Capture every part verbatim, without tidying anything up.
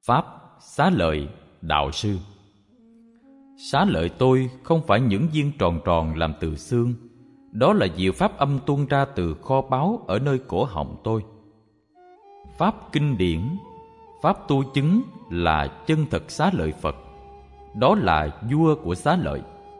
Pháp Xá Lợi Đạo Sư. Xá lợi tôi không phải những viên tròn tròn làm từ xương, đó là diệu pháp âm tuôn ra từ kho báu ở nơi cổ họng tôi. Pháp kinh điển, pháp tu chứng là chân thật xá lợi Phật, đó là vua của xá lợi.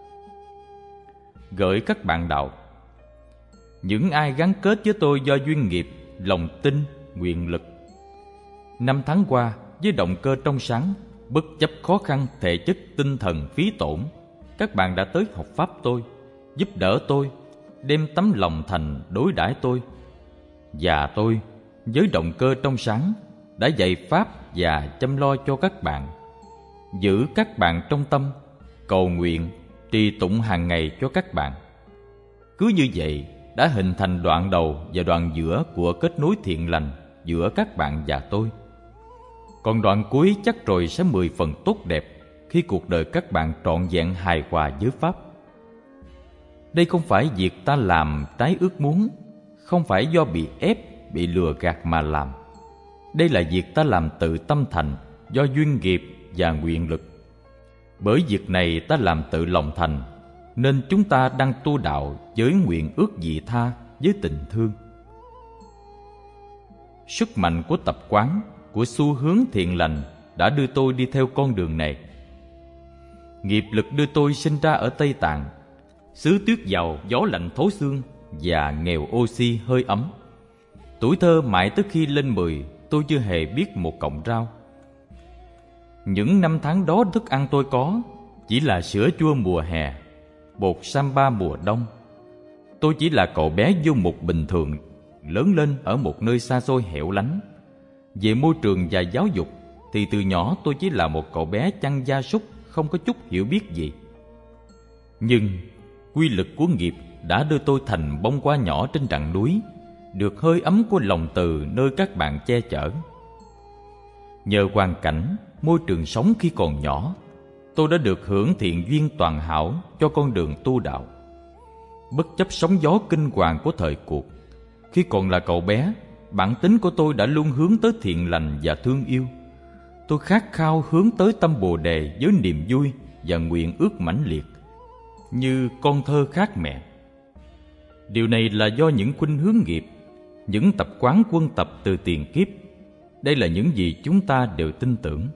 Gửi các bạn đạo: những ai gắn kết với tôi do duyên nghiệp, lòng tin, nguyện lực. Năm tháng qua, với động cơ trong sáng, bất chấp khó khăn thể chất tinh thần phí tổn, các bạn đã tới học pháp tôi, giúp đỡ tôi, đem tấm lòng thành đối đãi tôi. Và tôi, với động cơ trong sáng, đã dạy pháp và chăm lo cho các bạn, giữ các bạn trong tâm, cầu nguyện, trì tụng hàng ngày cho các bạn. Cứ như vậy, đã hình thành đoạn đầu và đoạn giữa của kết nối thiện lành giữa các bạn và tôi. Còn đoạn cuối chắc rồi sẽ mười phần tốt đẹp khi cuộc đời các bạn trọn vẹn hài hòa với pháp. Đây không phải việc ta làm trái ước muốn, không phải do bị ép, bị lừa gạt mà làm. Đây là việc ta làm tự tâm thành, do duyên nghiệp và nguyện lực. Bởi việc này ta làm tự lòng thành, nên chúng ta đang tu đạo với nguyện ước vị tha, với tình thương. Sức mạnh của tập quán, của xu hướng thiện lành đã đưa tôi đi theo con đường này. Nghiệp lực đưa tôi sinh ra ở Tây Tạng, xứ tuyết giàu, gió lạnh thấu xương và nghèo oxy hơi ấm. Tuổi thơ mãi tới khi lên mười, tôi chưa hề biết một cọng rau. Những năm tháng đó thức ăn tôi có chỉ là sữa chua mùa hè, bột samba mùa đông. Tôi chỉ là cậu bé du mục bình thường, lớn lên ở một nơi xa xôi hẻo lánh. Về môi trường và giáo dục thì từ nhỏ tôi chỉ là một cậu bé chăn gia súc, không có chút hiểu biết gì. Nhưng quy lực của nghiệp đã đưa tôi thành bông hoa nhỏ trên rặng núi, được hơi ấm của lòng từ nơi các bạn che chở. Nhờ hoàn cảnh, môi trường sống khi còn nhỏ, tôi đã được hưởng thiện duyên toàn hảo cho con đường tu đạo. Bất chấp sóng gió kinh hoàng của thời cuộc, khi còn là cậu bé, bản tính của tôi đã luôn hướng tới thiện lành và thương yêu. Tôi khát khao hướng tới tâm Bồ Đề với niềm vui và nguyện ước mãnh liệt, như con thơ khát mẹ. Điều này là do những khuynh hướng nghiệp, những tập quán quân tập từ tiền kiếp. Đây là những gì chúng ta đều tin tưởng.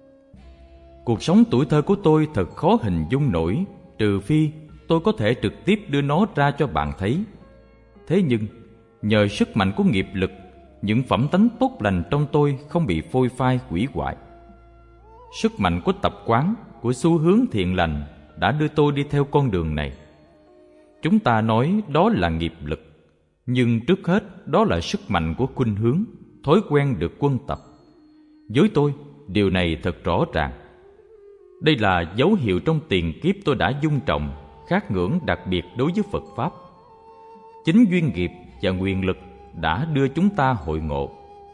Cuộc sống tuổi thơ của tôi thật khó hình dung nổi, trừ phi tôi có thể trực tiếp đưa nó ra cho bạn thấy. Thế nhưng, nhờ sức mạnh của nghiệp lực, những phẩm tánh tốt lành trong tôi không bị phôi phai hủy hoại. Sức mạnh của tập quán, của xu hướng thiện lành đã đưa tôi đi theo con đường này. Chúng ta nói đó là nghiệp lực, nhưng trước hết đó là sức mạnh của khuynh hướng, thói quen được quân tập. Với tôi, điều này thật rõ ràng. Đây là dấu hiệu trong tiền kiếp tôi đã dung trồng, khát ngưỡng đặc biệt đối với Phật Pháp. Chính duyên nghiệp và nguyện lực đã đưa chúng ta hội ngộ.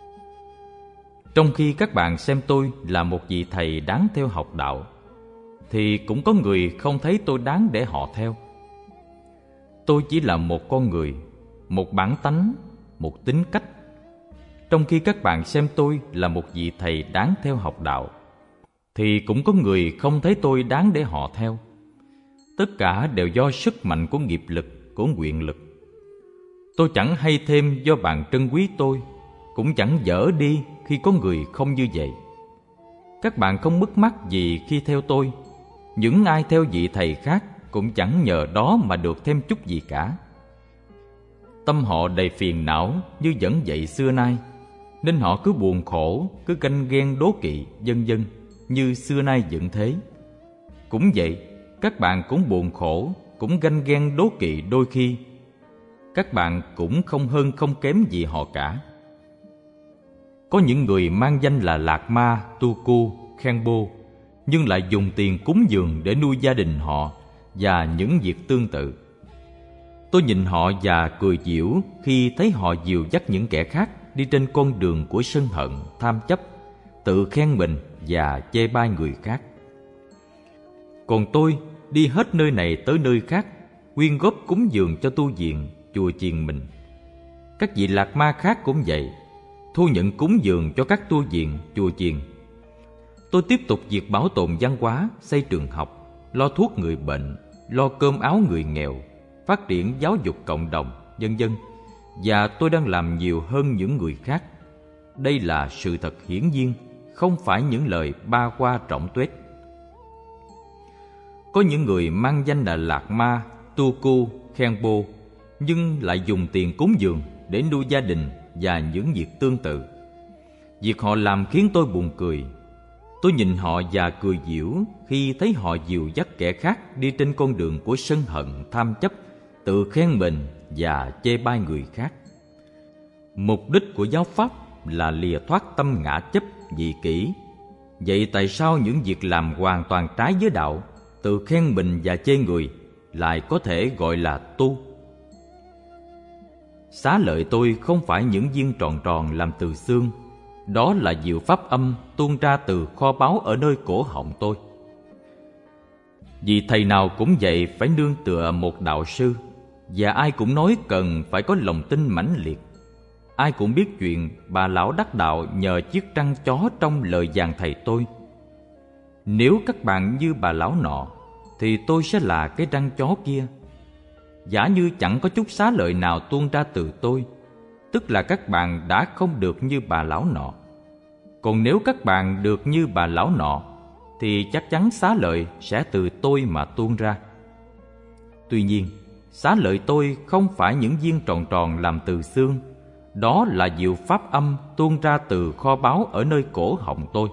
Trong khi các bạn xem tôi là một vị thầy đáng theo học đạo, thì cũng có người không thấy tôi đáng để họ theo. Tôi chỉ là một con người, một bản tánh, một tính cách. Trong khi các bạn xem tôi là một vị thầy đáng theo học đạo, thì cũng có người không thấy tôi đáng để họ theo. Tất cả đều do sức mạnh của nghiệp lực, của nguyện lực. Tôi chẳng hay thêm do bạn trân quý tôi, cũng chẳng dở đi khi có người không như vậy. Các bạn không mất mát gì khi theo tôi. Những ai theo vị thầy khác cũng chẳng nhờ đó mà được thêm chút gì cả. Tâm họ đầy phiền não như vẫn vậy xưa nay, nên họ cứ buồn khổ, cứ ganh ghen đố kỵ, vân vân, như xưa nay vẫn thế. Cũng vậy, các bạn cũng buồn khổ, cũng ganh ghen đố kỵ đôi khi. Các bạn cũng không hơn không kém gì họ cả. Có những người mang danh là Lạc Ma, Tu Cu, Khenpo, nhưng lại dùng tiền cúng dường để nuôi gia đình họ và những việc tương tự. Tôi nhìn họ và cười giễu khi thấy họ dìu dắt những kẻ khác đi trên con đường của sân hận, tham chấp, tự khen mình và chê bai người khác. Còn tôi đi hết nơi này tới nơi khác, quyên góp cúng dường cho tu viện, chùa chiền mình. Các vị Lạc Ma khác cũng vậy, thu nhận cúng dường cho các tu viện, chùa chiền. Tôi tiếp tục việc bảo tồn văn hóa, xây trường học, lo thuốc người bệnh, lo cơm áo người nghèo, phát triển giáo dục cộng đồng, vân vân. Và tôi đang làm nhiều hơn những người khác. Đây là sự thật hiển nhiên, không phải những lời ba qua trọng tuét. Có những người mang danh là Lạc Ma, Tu Cô, Khenpo, nhưng lại dùng tiền cúng dường để nuôi gia đình và những việc tương tự. Việc họ làm khiến tôi buồn cười. Tôi nhìn họ và cười giễu khi thấy họ dìu dắt kẻ khác đi trên con đường của sân hận, tham chấp, tự khen mình và chê bai người khác. Mục đích của giáo pháp là lìa thoát tâm ngã chấp, dị kỷ. Vậy tại sao những việc làm hoàn toàn trái với đạo, tự khen mình và chê người, lại có thể gọi là tu? Xá lợi tôi không phải những viên tròn tròn làm từ xương. Đó là diệu pháp âm tuôn ra từ kho báu ở nơi cổ họng tôi. Vì thầy nào cũng vậy phải nương tựa một đạo sư, và ai cũng nói cần phải có lòng tin mãnh liệt. Ai cũng biết chuyện bà lão đắc đạo nhờ chiếc răng chó trong lời giảng thầy tôi. Nếu các bạn như bà lão nọ, thì tôi sẽ là cái răng chó kia. Giả như chẳng có chút xá lợi nào tuôn ra từ tôi, tức là các bạn đã không được như bà lão nọ. Còn nếu các bạn được như bà lão nọ, thì chắc chắn xá lợi sẽ từ tôi mà tuôn ra. Tuy nhiên, xá lợi tôi không phải những viên tròn tròn làm từ xương. Đó là diệu pháp âm tuôn ra từ kho báu ở nơi cổ họng tôi.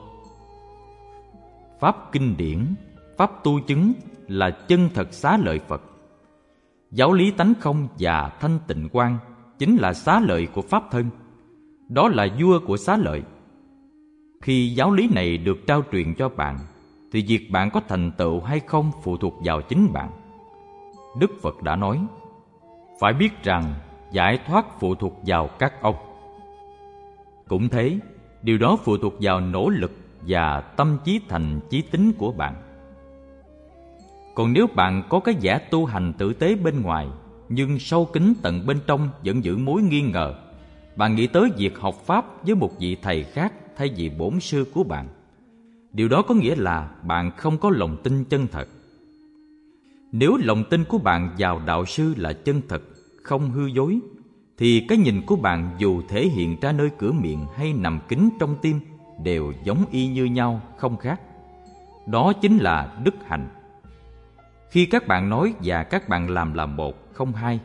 Pháp kinh điển, pháp tu chứng là chân thật xá lợi Phật. Giáo lý tánh không và thanh tịnh quang chính là xá lợi của pháp thân. Đó là vua của xá lợi. Khi giáo lý này được trao truyền cho bạn, thì việc bạn có thành tựu hay không phụ thuộc vào chính bạn. Đức Phật đã nói, phải biết rằng giải thoát phụ thuộc vào các ông. Cũng thế, điều đó phụ thuộc vào nỗ lực và tâm chí thành chí tín của bạn. Còn nếu bạn có cái vẻ tu hành tử tế bên ngoài, nhưng sâu kín tận bên trong vẫn giữ mối nghi ngờ, bạn nghĩ tới việc học Pháp với một vị thầy khác thay vì bổn sư của bạn, điều đó có nghĩa là bạn không có lòng tin chân thật. Nếu lòng tin của bạn vào đạo sư là chân thật, không hư dối, thì cái nhìn của bạn dù thể hiện ra nơi cửa miệng hay nằm kín trong tim đều giống y như nhau, không khác. Đó chính là đức hạnh. Khi các bạn nói và các bạn làm là một, không hai.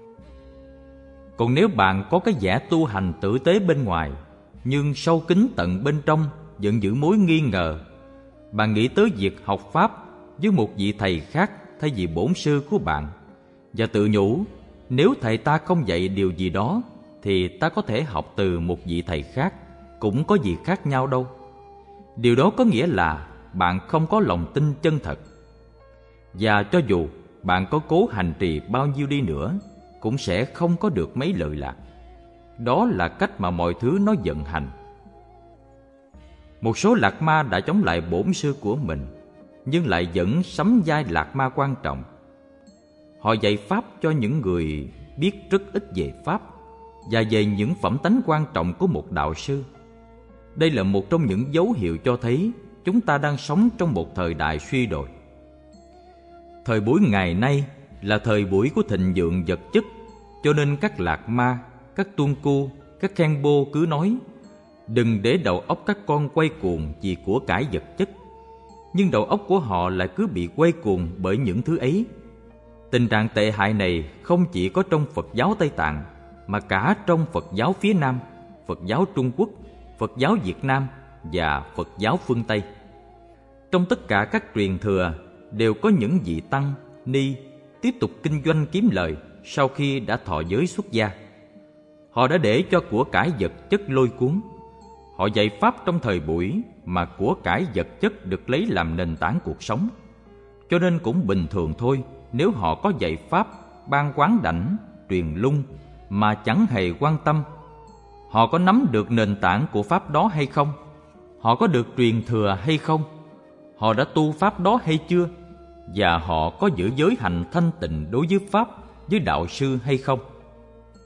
Còn nếu bạn có cái vẻ tu hành tử tế bên ngoài, nhưng sâu kín tận bên trong vẫn giữ mối nghi ngờ, bạn nghĩ tới việc học Pháp với một vị thầy khác thay vì bổn sư của bạn, và tự nhủ, nếu thầy ta không dạy điều gì đó, thì ta có thể học từ một vị thầy khác, cũng có gì khác nhau đâu. Điều đó có nghĩa là bạn không có lòng tin chân thật. Và cho dù bạn có cố hành trì bao nhiêu đi nữa, cũng sẽ không có được mấy lợi lạc. Đó là cách mà mọi thứ nó vận hành. Một số lạc ma đã chống lại bổn sư của mình, nhưng lại vẫn sắm vai lạc ma quan trọng. Họ dạy Pháp cho những người biết rất ít về Pháp và về những phẩm tánh quan trọng của một đạo sư. Đây là một trong những dấu hiệu cho thấy chúng ta đang sống trong một thời đại suy đồi. Thời buổi ngày nay là thời buổi của thịnh vượng vật chất, cho nên các lạc ma, các tuôn cu, các khenpo cứ nói đừng để đầu óc các con quay cuồng vì của cải vật chất. Nhưng đầu óc của họ lại cứ bị quay cuồng bởi những thứ ấy. Tình trạng tệ hại này không chỉ có trong Phật giáo Tây Tạng, mà cả trong Phật giáo phía Nam, Phật giáo Trung Quốc, Phật giáo Việt Nam và Phật giáo phương Tây. Trong tất cả các truyền thừa đều có những vị tăng, ni tiếp tục kinh doanh kiếm lợi sau khi đã thọ giới xuất gia. Họ đã để cho của cải vật chất lôi cuốn. Họ dạy Pháp trong thời buổi mà của cải vật chất được lấy làm nền tảng cuộc sống. Cho nên cũng bình thường thôi nếu họ có dạy Pháp, ban quán đảnh, truyền lung mà chẳng hề quan tâm. Họ có nắm được nền tảng của Pháp đó hay không? Họ có được truyền thừa hay không? Họ đã tu Pháp đó hay chưa? Và họ có giữ giới hạnh thanh tịnh đối với Pháp, với đạo sư hay không?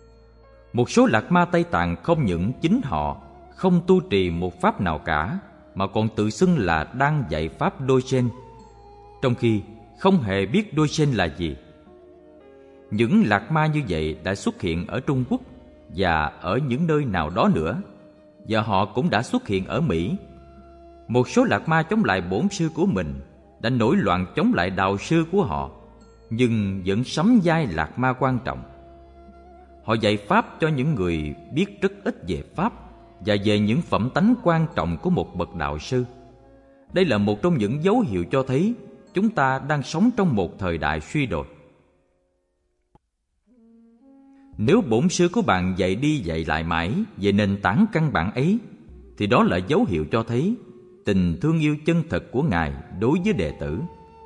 Một số lạc ma Tây Tạng không những chính họ không tu trì một pháp nào cả, mà còn tự xưng là đang dạy pháp Dogen, trong khi không hề biết Dogen là gì. Những lạc ma như vậy đã xuất hiện ở Trung Quốc và ở những nơi nào đó nữa, và họ cũng đã xuất hiện ở Mỹ. Một số lạc ma chống lại bổn sư của mình đã nổi loạn chống lại đạo sư của họ, nhưng vẫn sắm vai lạc ma quan trọng. Họ dạy pháp cho những người biết rất ít về pháp và về những phẩm tánh quan trọng của một bậc đạo sư. Đây là một trong những dấu hiệu cho thấy chúng ta đang sống trong một thời đại suy đồi. Nếu bổn sư của bạn dạy đi dạy lại mãi về nền tảng căn bản ấy, thì đó là dấu hiệu cho thấy tình thương yêu chân thật của Ngài đối với đệ tử.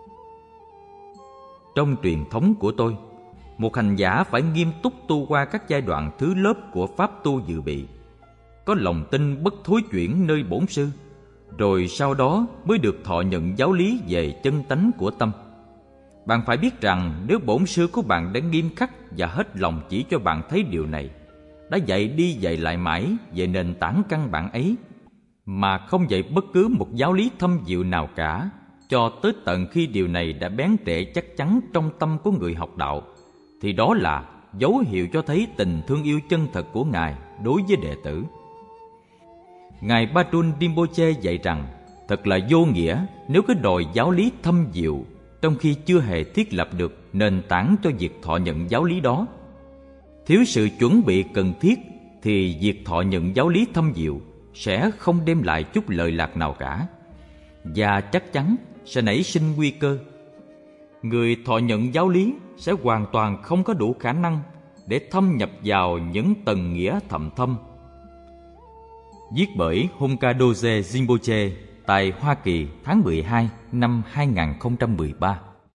Trong truyền thống của tôi, một hành giả phải nghiêm túc tu qua các giai đoạn thứ lớp của pháp tu dự bị, có lòng tin bất thối chuyển nơi bổn sư, rồi sau đó mới được thọ nhận giáo lý về chân tánh của tâm. Bạn phải biết rằng nếu bổn sư của bạn đã nghiêm khắc và hết lòng chỉ cho bạn thấy điều này, đã dạy đi dạy lại mãi về nền tảng căn bản ấy, mà không dạy bất cứ một giáo lý thâm diệu nào cả, cho tới tận khi điều này đã bén rễ chắc chắn trong tâm của người học đạo, thì đó là dấu hiệu cho thấy tình thương yêu chân thật của Ngài đối với đệ tử. Ngài Bajun Rinpoche dạy rằng thật là vô nghĩa nếu cứ đòi giáo lý thâm diệu trong khi chưa hề thiết lập được nền tảng cho việc thọ nhận giáo lý đó. Thiếu sự chuẩn bị cần thiết thì việc thọ nhận giáo lý thâm diệu sẽ không đem lại chút lợi lạc nào cả, và chắc chắn sẽ nảy sinh nguy cơ. Người thọ nhận giáo lý sẽ hoàn toàn không có đủ khả năng để thâm nhập vào những tầng nghĩa thầm thâm. Viết bởi Honkadose Rinpoche tại Hoa Kỳ tháng mười hai năm hai nghìn không trăm mười ba.